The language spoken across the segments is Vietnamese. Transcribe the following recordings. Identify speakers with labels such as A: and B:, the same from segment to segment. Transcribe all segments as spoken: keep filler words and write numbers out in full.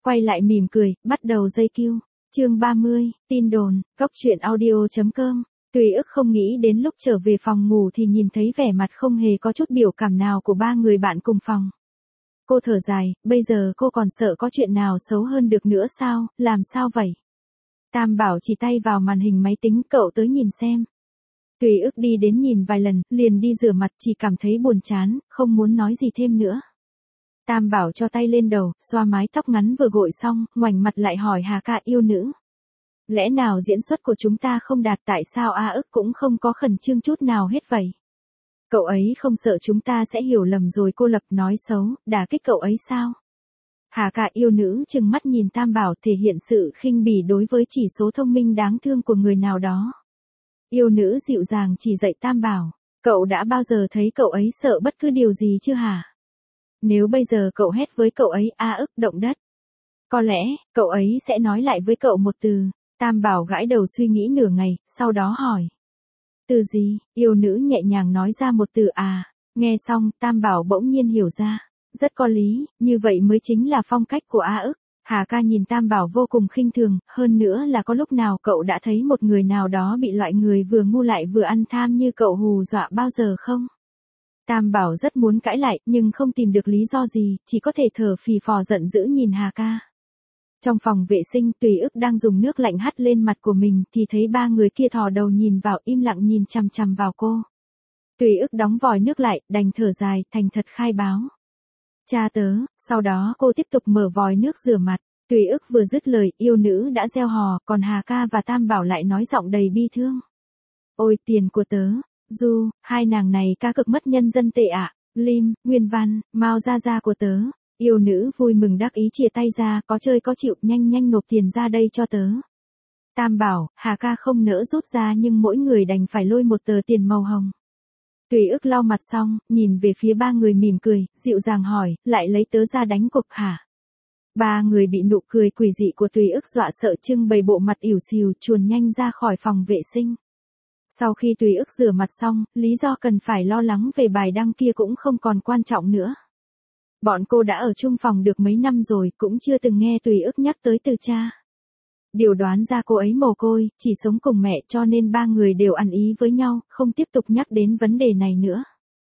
A: quay lại mỉm cười, bắt đầu dây kiu. Chương ba mươi, tin đồn, góc truyện audio chấm com. Tùy ức không nghĩ đến lúc trở về phòng ngủ thì nhìn thấy vẻ mặt không hề có chút biểu cảm nào của ba người bạn cùng phòng. Cô thở dài, bây giờ cô còn sợ có chuyện nào xấu hơn được nữa sao, làm sao vậy? Tam Bảo chỉ tay vào màn hình máy tính, cậu tới nhìn xem. Tùy ức đi đến nhìn vài lần, liền đi rửa mặt, chỉ cảm thấy buồn chán, không muốn nói gì thêm nữa. Tam Bảo cho tay lên đầu, xoa mái tóc ngắn vừa gội xong, ngoảnh mặt lại hỏi Hà Ca yêu nữ. Lẽ nào diễn xuất của chúng ta không đạt, tại sao A ức cũng không có khẩn trương chút nào hết vậy? Cậu ấy không sợ chúng ta sẽ hiểu lầm rồi cô Lập nói xấu, đả kích cậu ấy sao? Hà Ca yêu nữ trừng mắt nhìn Tam Bảo, thể hiện sự khinh bỉ đối với chỉ số thông minh đáng thương của người nào đó. Yêu nữ dịu dàng chỉ dạy Tam Bảo, cậu đã bao giờ thấy cậu ấy sợ bất cứ điều gì chưa hả? Nếu bây giờ cậu hét với cậu ấy A ức động đất, có lẽ, cậu ấy sẽ nói lại với cậu một từ. Tam Bảo gãi đầu suy nghĩ nửa ngày, sau đó hỏi. Từ gì? Yêu nữ nhẹ nhàng nói ra một từ à. Nghe xong, Tam Bảo bỗng nhiên hiểu ra. Rất có lý, như vậy mới chính là phong cách của A ức. Hà Ca nhìn Tam Bảo vô cùng khinh thường, hơn nữa là có lúc nào cậu đã thấy một người nào đó bị loại người vừa ngu lại vừa ăn tham như cậu hù dọa bao giờ không? Tam Bảo rất muốn cãi lại, nhưng không tìm được lý do gì, chỉ có thể thở phì phò giận dữ nhìn Hà Ca. Trong phòng vệ sinh, Tùy ức đang dùng nước lạnh hắt lên mặt của mình, thì thấy ba người kia thò đầu nhìn vào, im lặng nhìn chằm chằm vào cô. Tùy ức đóng vòi nước lại, đành thở dài, thành thật khai báo. Cha tớ, sau đó cô tiếp tục mở vòi nước rửa mặt. Tùy ức vừa dứt lời, yêu nữ đã reo hò, còn Hà Ca và Tam Bảo lại nói giọng đầy bi thương. Ôi tiền của tớ, Du, hai nàng này ca cực mất nhân dân tệ ạ. Lim, Nguyên Văn, Mao Gia Gia của tớ. Yêu nữ vui mừng đắc ý chìa tay ra, có chơi có chịu, nhanh nhanh nộp tiền ra đây cho tớ. Tam Bảo, Hà Ca không nỡ rút ra nhưng mỗi người đành phải lôi một tờ tiền màu hồng. Tùy ức lau mặt xong, nhìn về phía ba người mỉm cười, dịu dàng hỏi, lại lấy tớ ra đánh cục hả? Ba người bị nụ cười quỷ dị của Tùy ức dọa sợ trưng bày bộ mặt ỉu xìu, chuồn nhanh ra khỏi phòng vệ sinh. Sau khi Tùy ức rửa mặt xong, lý do cần phải lo lắng về bài đăng kia cũng không còn quan trọng nữa. Bọn cô đã ở chung phòng được mấy năm rồi, cũng chưa từng nghe Tùy ức nhắc tới từ cha. Điều đoán ra cô ấy mồ côi, chỉ sống cùng mẹ, cho nên ba người đều ăn ý với nhau, không tiếp tục nhắc đến vấn đề này nữa.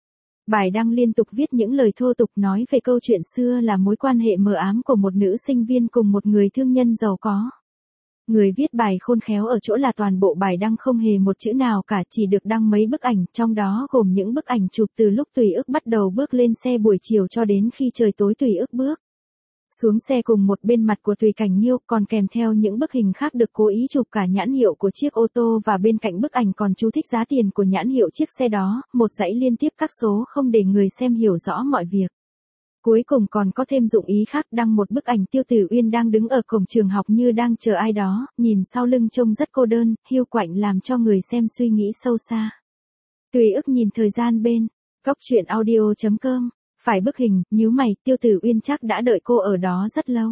A: Bài đăng liên tục viết những lời thô tục nói về câu chuyện xưa là mối quan hệ mờ ám của một nữ sinh viên cùng một người thương nhân giàu có. Người viết bài khôn khéo ở chỗ là toàn bộ bài đăng không hề một chữ nào cả, chỉ được đăng mấy bức ảnh, trong đó gồm những bức ảnh chụp từ lúc Tùy ức bắt đầu bước lên xe buổi chiều cho đến khi trời tối Tùy ức bước xuống xe cùng một bên mặt của Tùy Cảnh Nhiêu, còn kèm theo những bức hình khác được cố ý chụp cả nhãn hiệu của chiếc ô tô và bên cạnh bức ảnh còn chú thích giá tiền của nhãn hiệu chiếc xe đó, một dãy liên tiếp các số không để người xem hiểu rõ mọi việc. Cuối cùng còn có thêm dụng ý khác, đăng một bức ảnh Tiêu Tử Uyên đang đứng ở cổng trường học như đang chờ ai đó, nhìn sau lưng trông rất cô đơn, hiu quạnh làm cho người xem suy nghĩ sâu xa. Tùy ức nhìn thời gian bên góc truyện audio chấm com, phải bức hình, nhíu mày, Tiêu Tử Uyên chắc đã đợi cô ở đó rất lâu.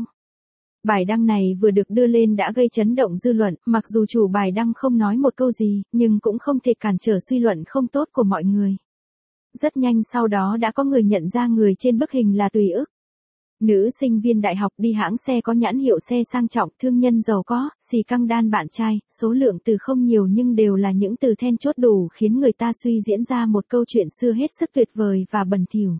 A: Bài đăng này vừa được đưa lên đã gây chấn động dư luận, mặc dù chủ bài đăng không nói một câu gì, nhưng cũng không thể cản trở suy luận không tốt của mọi người. Rất nhanh sau đó đã có người nhận ra người trên bức hình là Tùy ức. Nữ sinh viên đại học đi hãng xe có nhãn hiệu xe sang trọng, thương nhân giàu có, xì căng đan bạn trai, số lượng từ không nhiều nhưng đều là những từ then chốt đủ khiến người ta suy diễn ra một câu chuyện xưa hết sức tuyệt vời và bẩn thỉu.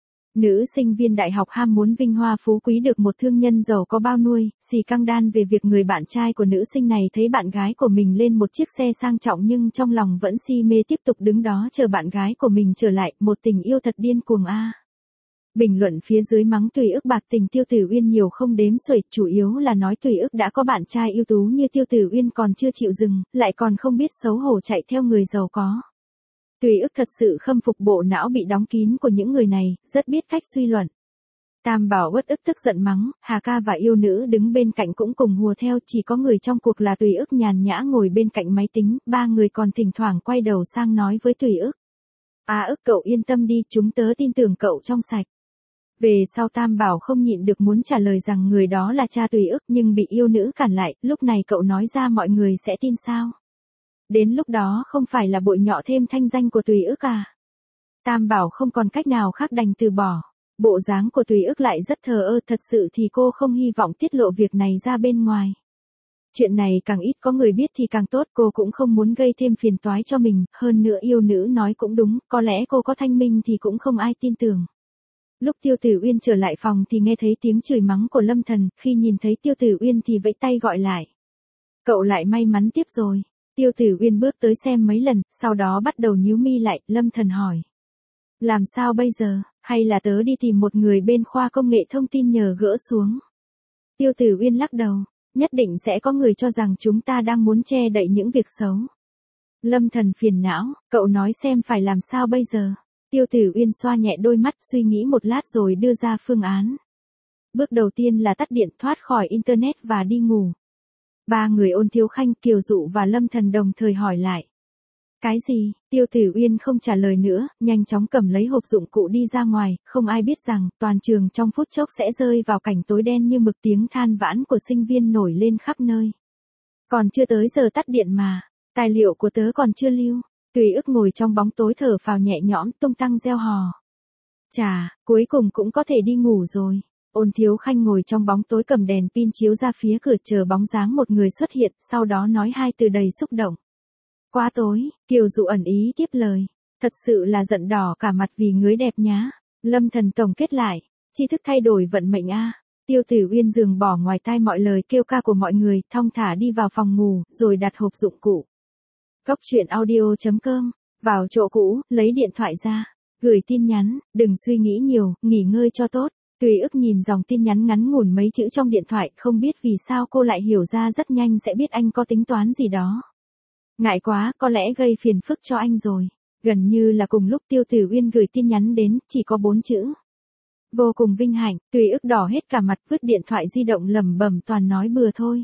A: Nữ sinh viên đại học ham muốn vinh hoa phú quý được một thương nhân giàu có bao nuôi, xì căng đan về việc người bạn trai của nữ sinh này thấy bạn gái của mình lên một chiếc xe sang trọng nhưng trong lòng vẫn si mê tiếp tục đứng đó chờ bạn gái của mình trở lại, một tình yêu thật điên cuồng a. Bình luận phía dưới mắng Tùy ức bạc tình Tiêu Tử Uyên nhiều không đếm xuể, chủ yếu là nói Tùy ức đã có bạn trai ưu tú như Tiêu Tử Uyên còn chưa chịu dừng, lại còn không biết xấu hổ chạy theo người giàu có. Tùy ức thật sự khâm phục bộ não bị đóng kín của những người này, rất biết cách suy luận. Tam Bảo uất ức tức giận mắng, Hà Ca và yêu nữ đứng bên cạnh cũng cùng hùa theo, chỉ có người trong cuộc là Tùy ức nhàn nhã ngồi bên cạnh máy tính, ba người còn thỉnh thoảng quay đầu sang nói với Tùy ức. À ức cậu yên tâm đi, chúng tớ tin tưởng cậu trong sạch. Về sau Tam Bảo không nhịn được muốn trả lời rằng người đó là cha Tùy ức nhưng bị yêu nữ cản lại, lúc này cậu nói ra mọi người sẽ tin sao? Đến lúc đó không phải là bội nhọ thêm thanh danh của Tùy ức à? Tam Bảo không còn cách nào khác đành từ bỏ. Bộ dáng của Tùy Ức lại rất thờ ơ, thật sự thì cô không hy vọng tiết lộ việc này ra bên ngoài. Chuyện này càng ít có người biết thì càng tốt, cô cũng không muốn gây thêm phiền toái cho mình, hơn nữa yêu nữ nói cũng đúng, có lẽ cô có thanh minh thì cũng không ai tin tưởng. Lúc Tiêu Tử Uyên trở lại phòng thì nghe thấy tiếng chửi mắng của Lâm Thần, khi nhìn thấy Tiêu Tử Uyên thì vẫy tay gọi lại. Cậu lại may mắn tiếp rồi. Tiêu Tử Uyên bước tới xem mấy lần, sau đó bắt đầu nhíu mi lại, Lâm Thần hỏi. Làm sao bây giờ, hay là tớ đi tìm một người bên khoa công nghệ thông tin nhờ gỡ xuống? Tiêu Tử Uyên lắc đầu, nhất định sẽ có người cho rằng chúng ta đang muốn che đậy những việc xấu. Lâm Thần phiền não, cậu nói xem phải làm sao bây giờ? Tiêu Tử Uyên xoa nhẹ đôi mắt suy nghĩ một lát rồi đưa ra phương án. Bước đầu tiên là tắt điện thoát khỏi Internet và đi ngủ. Ba người Ôn Thiếu Khanh, Kiều Dụ và Lâm Thần đồng thời hỏi lại. Cái gì? Tiêu Tử Uyên không trả lời nữa, nhanh chóng cầm lấy hộp dụng cụ đi ra ngoài, không ai biết rằng, toàn trường trong phút chốc sẽ rơi vào cảnh tối đen như mực, tiếng than vãn của sinh viên nổi lên khắp nơi. Còn chưa tới giờ tắt điện mà, tài liệu của tớ còn chưa lưu. Tùy Ức ngồi trong bóng tối thở phào nhẹ nhõm, tung tăng reo hò. Chà, cuối cùng cũng có thể đi ngủ rồi. Ôn Thiếu Khanh ngồi trong bóng tối cầm đèn pin chiếu ra phía cửa chờ bóng dáng một người xuất hiện, sau đó nói hai từ đầy xúc động. Quá tối, Kiều Dụ ẩn ý tiếp lời. Thật sự là giận đỏ cả mặt vì ngứa đẹp nhá. Lâm Thần tổng kết lại. Tri thức thay đổi vận mệnh a. Tiêu Tử Uyên dường bỏ ngoài tai mọi lời kêu ca của mọi người, thong thả đi vào phòng ngủ, rồi đặt hộp dụng cụ. Cốc truyện audio chấm com, vào chỗ cũ, lấy điện thoại ra, gửi tin nhắn, đừng suy nghĩ nhiều, nghỉ ngơi cho tốt. Tùy Ức nhìn dòng tin nhắn ngắn ngủn mấy chữ trong điện thoại, không biết vì sao cô lại hiểu ra rất nhanh sẽ biết anh có tính toán gì đó. Ngại quá, có lẽ gây phiền phức cho anh rồi. Gần như là cùng lúc Tiêu Tử Uyên gửi tin nhắn đến, chỉ có bốn chữ. Vô cùng vinh hạnh, Tùy Ức đỏ hết cả mặt, vứt điện thoại di động lẩm bẩm toàn nói bừa thôi.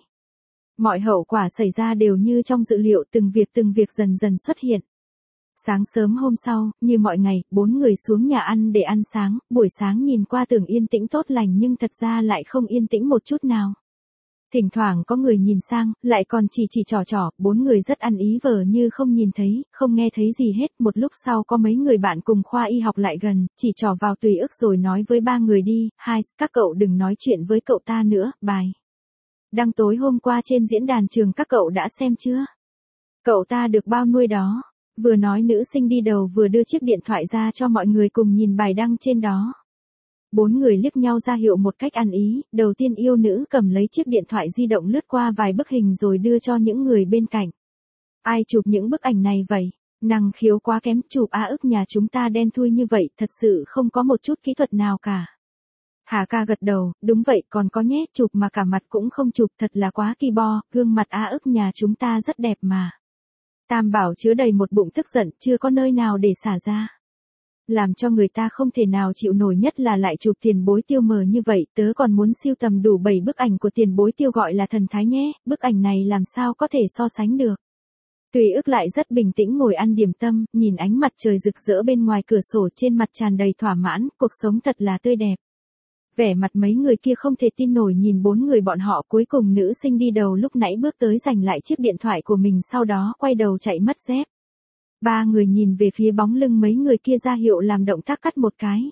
A: Mọi hậu quả xảy ra đều như trong dự liệu, từng việc từng việc dần dần xuất hiện. Sáng sớm hôm sau, như mọi ngày, bốn người xuống nhà ăn để ăn sáng, buổi sáng nhìn qua tưởng yên tĩnh tốt lành nhưng thật ra lại không yên tĩnh một chút nào. Thỉnh thoảng có người nhìn sang, lại còn chỉ chỉ trò trò, bốn người rất ăn ý vờ như không nhìn thấy, không nghe thấy gì hết. Một lúc sau có mấy người bạn cùng khoa y học lại gần, chỉ trò vào Tùy Ức rồi nói với ba người đi, hai, các cậu đừng nói chuyện với cậu ta nữa, bài. Đăng tối hôm qua trên diễn đàn trường các cậu đã xem chưa? Cậu ta được bao nuôi đó. Vừa nói nữ sinh đi đầu vừa đưa chiếc điện thoại ra cho mọi người cùng nhìn bài đăng trên đó. Bốn người liếc nhau ra hiệu một cách ăn ý, đầu tiên yêu nữ cầm lấy chiếc điện thoại di động lướt qua vài bức hình rồi đưa cho những người bên cạnh. Ai chụp những bức ảnh này vậy? Năng khiếu quá kém, chụp A Ức nhà chúng ta đen thui như vậy, thật sự không có một chút kỹ thuật nào cả. Hà ca gật đầu, đúng vậy, còn có nhé, chụp mà cả mặt cũng không chụp, thật là quá kỳ bo, gương mặt A Ức nhà chúng ta rất đẹp mà. Tam Bảo chứa đầy một bụng tức giận, chưa có nơi nào để xả ra. Làm cho người ta không thể nào chịu nổi nhất là lại chụp tiền bối Tiêu mờ như vậy, tớ còn muốn sưu tầm đủ bảy bức ảnh của tiền bối Tiêu gọi là thần thái nhé, bức ảnh này làm sao có thể so sánh được. Tùy Ức lại rất bình tĩnh ngồi ăn điểm tâm, nhìn ánh mặt trời rực rỡ bên ngoài cửa sổ, trên mặt tràn đầy thỏa mãn, cuộc sống thật là tươi đẹp. Vẻ mặt mấy người kia không thể tin nổi nhìn bốn người bọn họ, cuối cùng nữ sinh đi đầu lúc nãy bước tới giành lại chiếc điện thoại của mình, sau đó quay đầu chạy mất dép. Ba người nhìn về phía bóng lưng mấy người kia ra hiệu làm động tác cắt một cái.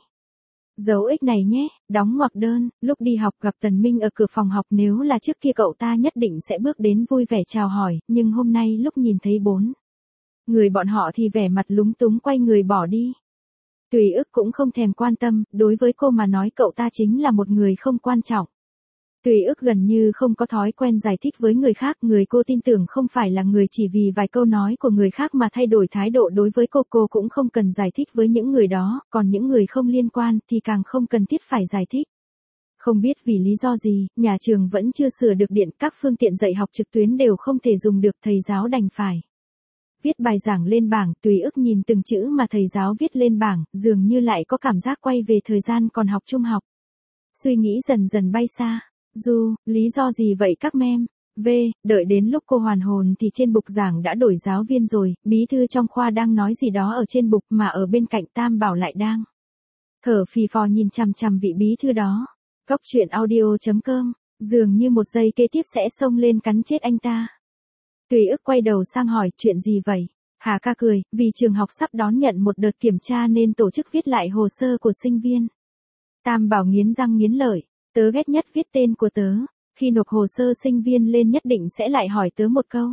A: Dấu ích này nhé, đóng ngoặc đơn, lúc đi học gặp Tần Minh ở cửa phòng học, nếu là trước kia cậu ta nhất định sẽ bước đến vui vẻ chào hỏi, nhưng hôm nay lúc nhìn thấy bốn người bọn họ thì vẻ mặt lúng túng quay người bỏ đi. Tùy Ức cũng không thèm quan tâm, đối với cô mà nói cậu ta chính là một người không quan trọng. Tùy Ức gần như không có thói quen giải thích với người khác, người cô tin tưởng không phải là người chỉ vì vài câu nói của người khác mà thay đổi thái độ đối với cô, cô cũng không cần giải thích với những người đó, còn những người không liên quan thì càng không cần thiết phải giải thích. Không biết vì lý do gì, nhà trường vẫn chưa sửa được điện, các phương tiện dạy học trực tuyến đều không thể dùng được, thầy giáo đành phải viết bài giảng lên bảng. Tùy Ức nhìn từng chữ mà thầy giáo viết lên bảng, dường như lại có cảm giác quay về thời gian còn học trung học. Suy nghĩ dần dần bay xa. Du, lý do gì vậy các mem? V, đợi đến lúc cô hoàn hồn thì trên bục giảng đã đổi giáo viên rồi, bí thư trong khoa đang nói gì đó ở trên bục mà ở bên cạnh Tam Bảo lại đang thở phì phò nhìn chằm chằm vị bí thư đó. Cốc truyện audio chấm com, dường như một giây kế tiếp sẽ xông lên cắn chết anh ta. Tùy Ức quay đầu sang hỏi chuyện gì vậy? Hà ca cười, vì trường học sắp đón nhận một đợt kiểm tra nên tổ chức viết lại hồ sơ của sinh viên. Tam Bảo nghiến răng nghiến lợi, tớ ghét nhất viết tên của tớ, khi nộp hồ sơ sinh viên lên nhất định sẽ lại hỏi tớ một câu.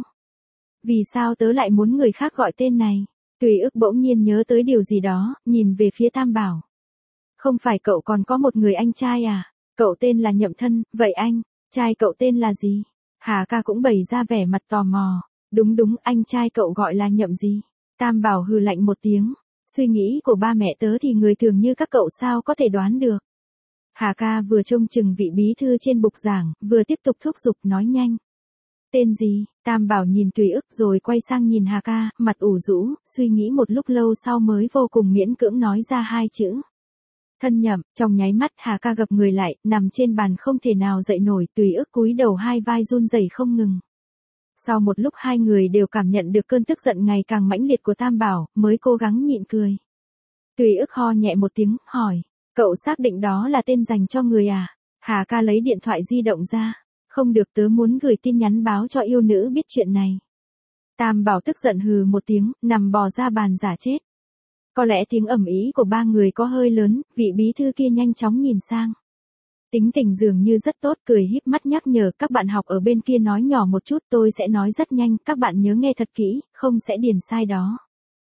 A: Vì sao tớ lại muốn người khác gọi tên này? Tùy ức bỗng nhiên nhớ tới điều gì đó, nhìn về phía Tam Bảo. Không phải cậu còn có một người anh trai à? Cậu tên là Nhậm Thân, vậy anh, trai cậu tên là gì? Hà ca cũng bày ra vẻ mặt tò mò. Đúng đúng, anh trai cậu gọi là Nhậm gì? Tam Bảo hừ lạnh một tiếng. Suy nghĩ của ba mẹ tớ thì người thường như các cậu sao có thể đoán được. Hà ca vừa trông chừng vị bí thư trên bục giảng, vừa tiếp tục thúc giục nói nhanh. Tên gì? Tam Bảo nhìn Tùy ức rồi quay sang nhìn Hà ca, mặt ủ rũ, suy nghĩ một lúc lâu sau mới vô cùng miễn cưỡng nói ra hai chữ. Thân Nhậm. Trong nháy mắt Hà ca gập người lại, nằm trên bàn không thể nào dậy nổi, Tùy ức cúi đầu hai vai run rẩy không ngừng. Sau một lúc hai người đều cảm nhận được cơn tức giận ngày càng mãnh liệt của Tam Bảo, mới cố gắng nhịn cười. Tùy ức ho nhẹ một tiếng, hỏi, cậu xác định đó là tên dành cho người à? Hà ca lấy điện thoại di động ra. Không được, tớ muốn gửi tin nhắn báo cho yêu nữ biết chuyện này. Tam Bảo tức giận hừ một tiếng, nằm bò ra bàn giả chết. Có lẽ tiếng ầm ĩ của ba người có hơi lớn, vị bí thư kia nhanh chóng nhìn sang. Tính tình dường như rất tốt, cười híp mắt nhắc nhở các bạn học ở bên kia nói nhỏ một chút, tôi sẽ nói rất nhanh, các bạn nhớ nghe thật kỹ, không sẽ điền sai đó.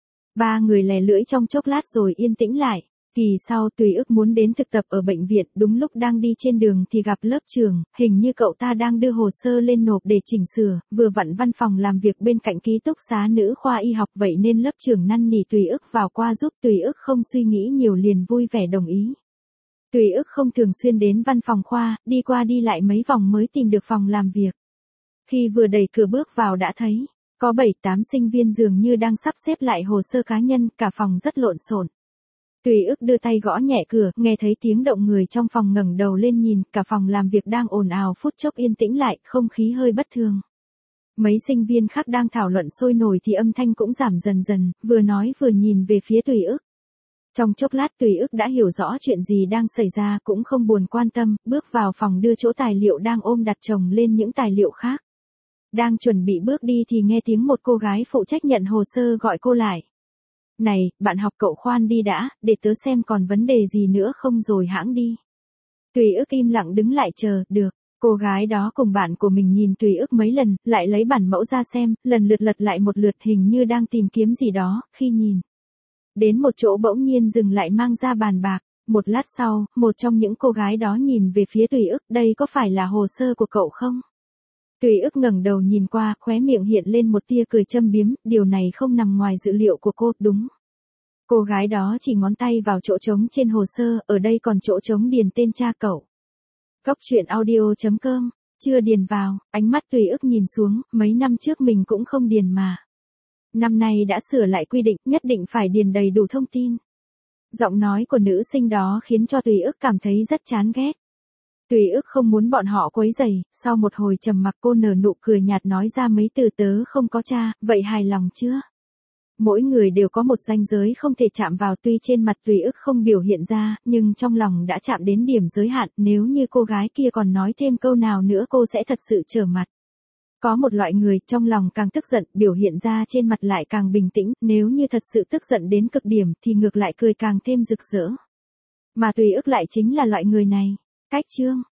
A: Ba người lè lưỡi trong chốc lát rồi yên tĩnh lại. Kỳ sau Tùy ức muốn đến thực tập ở bệnh viện, đúng lúc đang đi trên đường thì gặp lớp trưởng, hình như cậu ta đang đưa hồ sơ lên nộp để chỉnh sửa, vừa vặn văn phòng làm việc bên cạnh ký túc xá nữ khoa y học, vậy nên lớp trưởng năn nỉ Tùy ức vào qua giúp. Tùy ức không suy nghĩ nhiều liền vui vẻ đồng ý. Tùy ức không thường xuyên đến văn phòng khoa, đi qua đi lại mấy vòng mới tìm được phòng làm việc. Khi vừa đẩy cửa bước vào đã thấy, có bảy tám sinh viên dường như đang sắp xếp lại hồ sơ cá nhân, cả phòng rất lộn xộn. Tùy ức đưa tay gõ nhẹ cửa, nghe thấy tiếng động người trong phòng ngẩng đầu lên nhìn, cả phòng làm việc đang ồn ào phút chốc yên tĩnh lại, không khí hơi bất thường. Mấy sinh viên khác đang thảo luận sôi nổi thì âm thanh cũng giảm dần dần, vừa nói vừa nhìn về phía Tùy ức. Trong chốc lát Tùy ức đã hiểu rõ chuyện gì đang xảy ra, cũng không buồn quan tâm, bước vào phòng đưa chỗ tài liệu đang ôm đặt chồng lên những tài liệu khác. Đang chuẩn bị bước đi thì nghe tiếng một cô gái phụ trách nhận hồ sơ gọi cô lại. Này, bạn học cậu khoan đi đã, để tớ xem còn vấn đề gì nữa không rồi hãng đi. Tùy ức im lặng đứng lại chờ, được. Cô gái đó cùng bạn của mình nhìn Tùy ức mấy lần, lại lấy bản mẫu ra xem, lần lượt lật lại một lượt hình như đang tìm kiếm gì đó, khi nhìn. Đến một chỗ bỗng nhiên dừng lại mang ra bàn bạc. Một lát sau, một trong những cô gái đó nhìn về phía Tùy ức, đây có phải là hồ sơ của cậu không? Tùy ức ngẩng đầu nhìn qua, khóe miệng hiện lên một tia cười châm biếm, điều này không nằm ngoài dự liệu của cô, đúng. Cô gái đó chỉ ngón tay vào chỗ trống trên hồ sơ, ở đây còn chỗ trống điền tên cha cậu. Cốc truyện audio chấm com, chưa điền vào, ánh mắt Tùy ức nhìn xuống, mấy năm trước mình cũng không điền mà. Năm nay đã sửa lại quy định, nhất định phải điền đầy đủ thông tin. Giọng nói của nữ sinh đó khiến cho Tùy ức cảm thấy rất chán ghét. Tùy ức không muốn bọn họ quấy rầy, sau một hồi trầm mặc cô nở nụ cười nhạt nói ra mấy từ tớ không có cha, vậy hài lòng chưa? Mỗi người đều có một ranh giới không thể chạm vào, tuy trên mặt Tùy ức không biểu hiện ra, nhưng trong lòng đã chạm đến điểm giới hạn, nếu như cô gái kia còn nói thêm câu nào nữa cô sẽ thật sự trở mặt. Có một loại người trong lòng càng tức giận, biểu hiện ra trên mặt lại càng bình tĩnh, nếu như thật sự tức giận đến cực điểm thì ngược lại cười càng thêm rực rỡ. Mà Tùy ức lại chính là loại người này. Cách chương